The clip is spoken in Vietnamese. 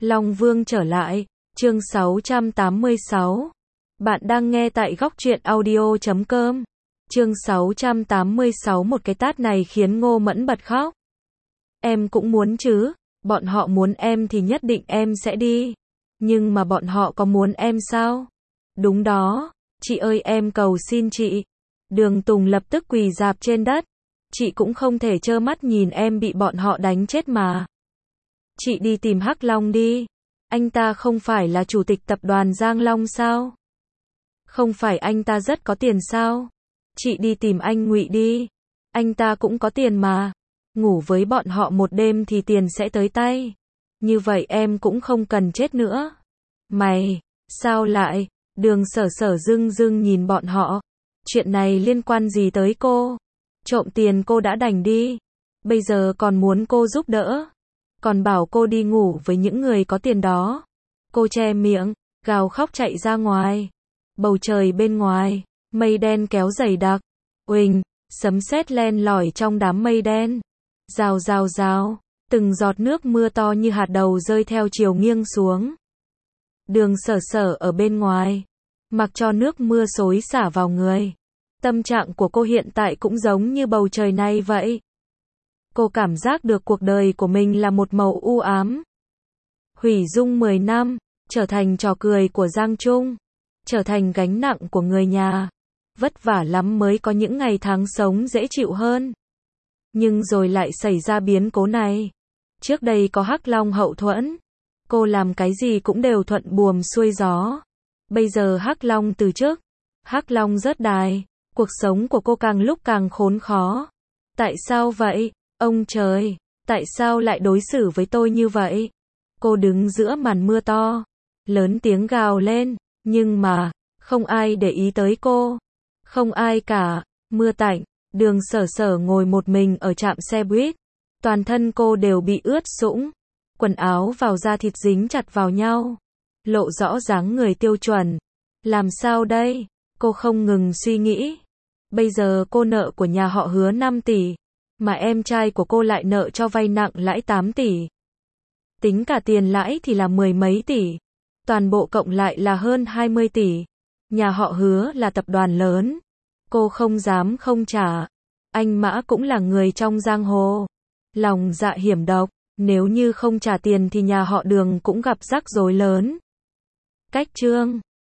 Long Vương trở lại, chương 686. Bạn đang nghe tại góc truyện audio.com. Chương 686. Một cái tát này khiến Ngô Mẫn bật khóc. Em cũng muốn chứ, bọn họ muốn em thì nhất định em sẽ đi. Nhưng mà bọn họ có muốn em sao? Đúng đó, chị ơi em cầu xin chị. Đường Tùng lập tức quỳ rạp trên đất. Chị cũng không thể trơ mắt nhìn em bị bọn họ đánh chết mà. Chị đi tìm Hắc Long đi. Anh ta không phải là chủ tịch tập đoàn Giang Long sao? Không phải anh ta rất có tiền sao? Chị đi tìm anh Ngụy đi. Anh ta cũng có tiền mà. Ngủ với bọn họ một đêm thì tiền sẽ tới tay. Như vậy em cũng không cần chết nữa. Mày, sao lại? Đường Sở Sở dưng dưng nhìn bọn họ. Chuyện này liên quan gì tới cô? Trộm tiền cô đã đành đi. Bây giờ còn muốn cô giúp đỡ. Còn bảo cô đi ngủ với những người có tiền đó. Cô che miệng, gào khóc chạy ra ngoài. Bầu trời bên ngoài, mây đen kéo dày đặc. Uỳnh, sấm sét len lỏi trong đám mây đen. Rào rào rào, từng giọt nước mưa to như hạt đậu rơi theo chiều nghiêng xuống. Đường Sở Sở ở bên ngoài, mặc cho nước mưa xối xả vào người. Tâm trạng của cô hiện tại cũng giống như bầu trời này vậy. Cô cảm giác được cuộc đời của mình là một màu u ám. Hủy dung 10 năm, trở thành trò cười của Giang Trung, trở thành gánh nặng của người nhà. Vất vả lắm mới có những ngày tháng sống dễ chịu hơn. Nhưng rồi lại xảy ra biến cố này. Trước đây có Hắc Long hậu thuẫn, cô làm cái gì cũng đều thuận buồm xuôi gió. Bây giờ Hắc Long từ chức, Hắc Long rớt đài, cuộc sống của cô càng lúc càng khốn khó. Tại sao vậy? Ông trời, tại sao lại đối xử với tôi như vậy? Cô đứng giữa màn mưa to, lớn tiếng gào lên, nhưng mà, không ai để ý tới cô. Không ai cả, mưa tạnh, Đường Sở Sở ngồi một mình ở trạm xe buýt. Toàn thân cô đều bị ướt sũng, quần áo vào da thịt dính chặt vào nhau, lộ rõ dáng người tiêu chuẩn. Làm sao đây? Cô không ngừng suy nghĩ. Bây giờ cô nợ của nhà họ Hứa 5 tỷ. Mà em trai của cô lại nợ cho vay nặng lãi 8 tỷ. Tính cả tiền lãi thì là 10 mấy tỷ. Toàn bộ cộng lại là hơn 20 tỷ. Nhà họ Hứa là tập đoàn lớn. Cô không dám không trả. Anh Mã cũng là người trong giang hồ. Lòng dạ hiểm độc. Nếu như không trả tiền thì nhà họ Đường cũng gặp rắc rối lớn. Cách chương